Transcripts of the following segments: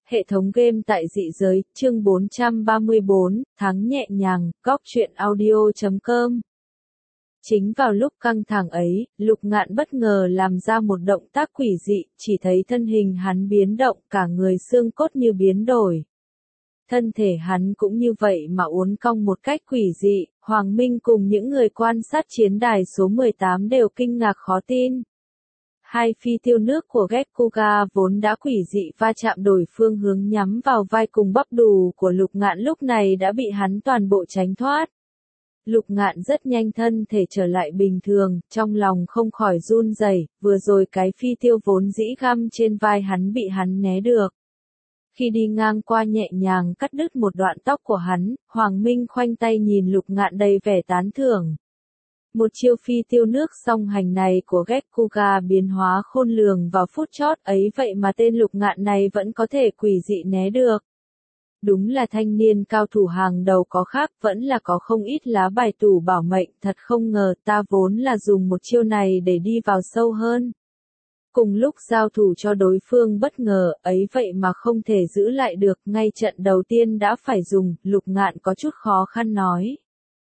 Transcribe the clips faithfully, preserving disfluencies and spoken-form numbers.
Hệ thống game tại dị giới, chương bốn trăm ba mươi bốn, tháng nhẹ nhàng, góc truyện audio chấm com. Chính vào lúc căng thẳng ấy, Lục Ngạn bất ngờ làm ra một động tác quỷ dị, chỉ thấy thân hình hắn biến động, cả người xương cốt như biến đổi. Thân thể hắn cũng như vậy mà uốn cong một cách quỷ dị, Hoàng Minh cùng những người quan sát chiến đài số mười tám đều kinh ngạc khó tin. Hai phi tiêu nước của Gekkuga vốn đã quỷ dị va chạm đổi phương hướng nhắm vào vai cùng bắp đùi của Lục Ngạn lúc này đã bị hắn toàn bộ tránh thoát. Lục Ngạn rất nhanh thân thể trở lại bình thường, trong lòng không khỏi run rẩy, vừa rồi cái phi tiêu vốn dĩ găm trên vai hắn bị hắn né được. Khi đi ngang qua nhẹ nhàng cắt đứt một đoạn tóc của hắn, Hoàng Minh khoanh tay nhìn Lục Ngạn đầy vẻ tán thưởng. Một chiêu phi tiêu nước song hành này của Gekkuga biến hóa khôn lường vào phút chót ấy vậy mà tên Lục Ngạn này vẫn có thể quỷ dị né được. Đúng là thanh niên cao thủ hàng đầu có khác, vẫn là có không ít lá bài tủ bảo mệnh, thật không ngờ ta vốn là dùng một chiêu này để đi vào sâu hơn. Cùng lúc giao thủ cho đối phương bất ngờ, ấy vậy mà không thể giữ lại được, ngay trận đầu tiên đã phải dùng, Lục Ngạn có chút khó khăn nói.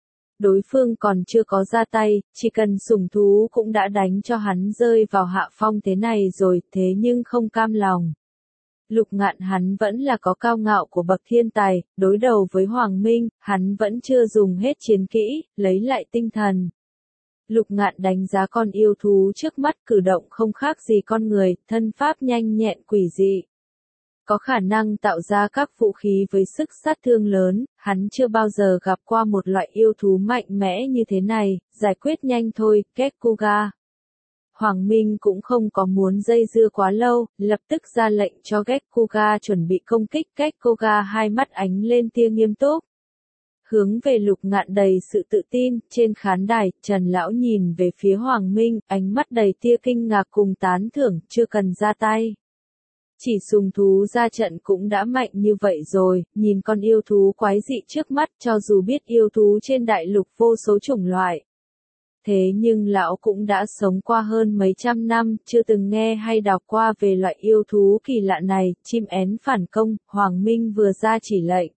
Đối phương còn chưa có ra tay, chỉ cần sủng thú cũng đã đánh cho hắn rơi vào hạ phong thế này rồi, thế nhưng không cam lòng. Lục Ngạn hắn vẫn là có cao ngạo của bậc thiên tài, đối đầu với Hoàng Minh, hắn vẫn chưa dùng hết chiến kỹ, lấy lại tinh thần. Lục Ngạn đánh giá con yêu thú trước mắt cử động không khác gì con người, thân pháp nhanh nhẹn quỷ dị. Có khả năng tạo ra các vũ khí với sức sát thương lớn, hắn chưa bao giờ gặp qua một loại yêu thú mạnh mẽ như thế này, giải quyết nhanh thôi, Gekkuga. Hoàng Minh cũng không có muốn dây dưa quá lâu, lập tức ra lệnh cho Gekkuga chuẩn bị công kích. Gekkuga hai mắt ánh lên tia nghiêm túc. Hướng về Lục Ngạn đầy sự tự tin, trên khán đài, Trần Lão nhìn về phía Hoàng Minh, ánh mắt đầy tia kinh ngạc cùng tán thưởng, chưa cần ra tay. Chỉ sùng thú ra trận cũng đã mạnh như vậy rồi, nhìn con yêu thú quái dị trước mắt cho dù biết yêu thú trên đại lục vô số chủng loại. Thế nhưng lão cũng đã sống qua hơn mấy trăm năm, chưa từng nghe hay đọc qua về loại yêu thú kỳ lạ này, chim én phản công, Hoàng Minh vừa ra chỉ lệnh.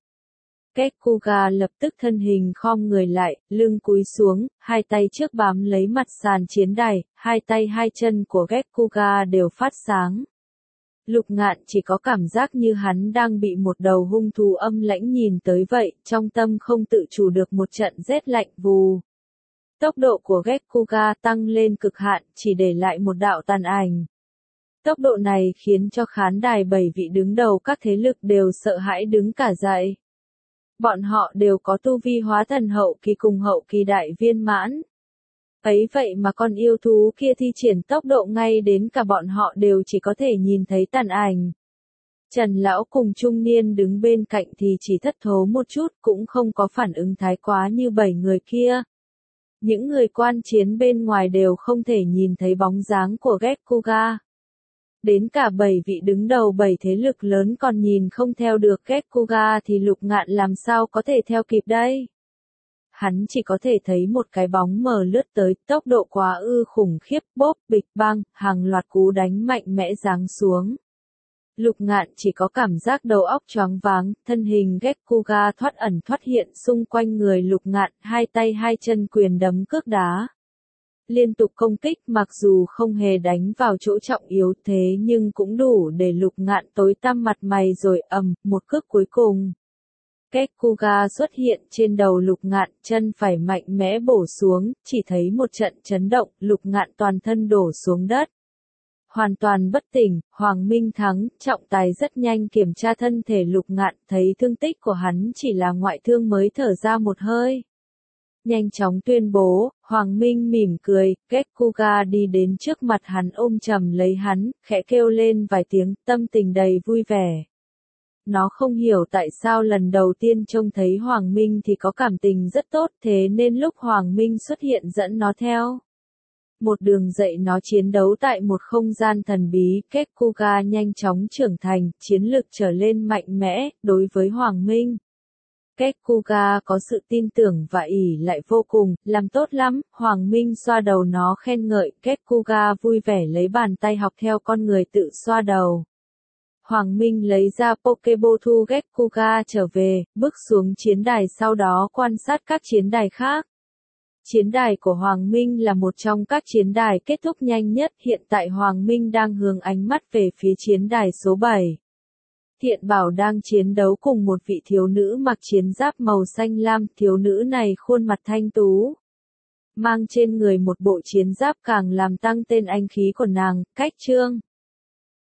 Gekkuga lập tức thân hình khom người lại, lưng cúi xuống, hai tay trước bám lấy mặt sàn chiến đài, hai tay hai chân của Gekkuga đều phát sáng. Lục Ngạn chỉ có cảm giác như hắn đang bị một đầu hung thú âm lãnh nhìn tới vậy, trong tâm không tự chủ được một trận rét lạnh vù. Tốc độ của Gekkuga tăng lên cực hạn, chỉ để lại một đạo tàn ảnh. Tốc độ này khiến cho khán đài bảy vị đứng đầu các thế lực đều sợ hãi đứng cả dậy. Bọn họ đều có tu vi hóa thần hậu kỳ cùng hậu kỳ đại viên mãn. Ấy vậy mà con yêu thú kia thi triển tốc độ ngay đến cả bọn họ đều chỉ có thể nhìn thấy tàn ảnh. Trần Lão cùng trung niên đứng bên cạnh thì chỉ thất thố một chút, cũng không có phản ứng thái quá như bảy người kia. Những người quan chiến bên ngoài đều không thể nhìn thấy bóng dáng của Gekkuga. Đến cả bảy vị đứng đầu bảy thế lực lớn còn nhìn không theo được Gekkuga thì Lục Ngạn làm sao có thể theo kịp đây? Hắn chỉ có thể thấy một cái bóng mờ lướt tới, tốc độ quá ư khủng khiếp, bốp, bịch bang, hàng loạt cú đánh mạnh mẽ giáng xuống. Lục Ngạn chỉ có cảm giác đầu óc choáng váng, thân hình Gekkuga thoát ẩn thoát hiện xung quanh người Lục Ngạn, hai tay hai chân quyền đấm cước đá. Liên tục công kích mặc dù không hề đánh vào chỗ trọng yếu thế nhưng cũng đủ để Lục Ngạn tối tăm mặt mày rồi ầm, một cước cuối cùng. Gekkuga xuất hiện trên đầu Lục Ngạn, chân phải mạnh mẽ bổ xuống, chỉ thấy một trận chấn động, Lục Ngạn toàn thân đổ xuống đất. Hoàn toàn bất tỉnh, Hoàng Minh thắng, trọng tài rất nhanh kiểm tra thân thể Lục Ngạn, thấy thương tích của hắn chỉ là ngoại thương mới thở ra một hơi. Nhanh chóng tuyên bố, Hoàng Minh mỉm cười, Gekkuga đi đến trước mặt hắn ôm chầm lấy hắn, khẽ kêu lên vài tiếng, tâm tình đầy vui vẻ. Nó không hiểu tại sao lần đầu tiên trông thấy Hoàng Minh thì có cảm tình rất tốt, thế nên lúc Hoàng Minh xuất hiện dẫn nó theo. Một đường dậy nó chiến đấu tại một không gian thần bí, Gekkuga nhanh chóng trưởng thành, chiến lực trở lên mạnh mẽ, đối với Hoàng Minh. Gekkuga có sự tin tưởng và ỷ lại vô cùng, làm tốt lắm, Hoàng Minh xoa đầu nó khen ngợi, Gekkuga vui vẻ lấy bàn tay học theo con người tự xoa đầu. Hoàng Minh lấy ra Pokeball thu Gekkuga trở về, bước xuống chiến đài sau đó quan sát các chiến đài khác. Chiến đài của Hoàng Minh là một trong các chiến đài kết thúc nhanh nhất, hiện tại Hoàng Minh đang hướng ánh mắt về phía chiến đài số bảy. Thiện Bảo đang chiến đấu cùng một vị thiếu nữ mặc chiến giáp màu xanh lam, thiếu nữ này khuôn mặt thanh tú. Mang trên người một bộ chiến giáp càng làm tăng tên anh khí của nàng, cách chương.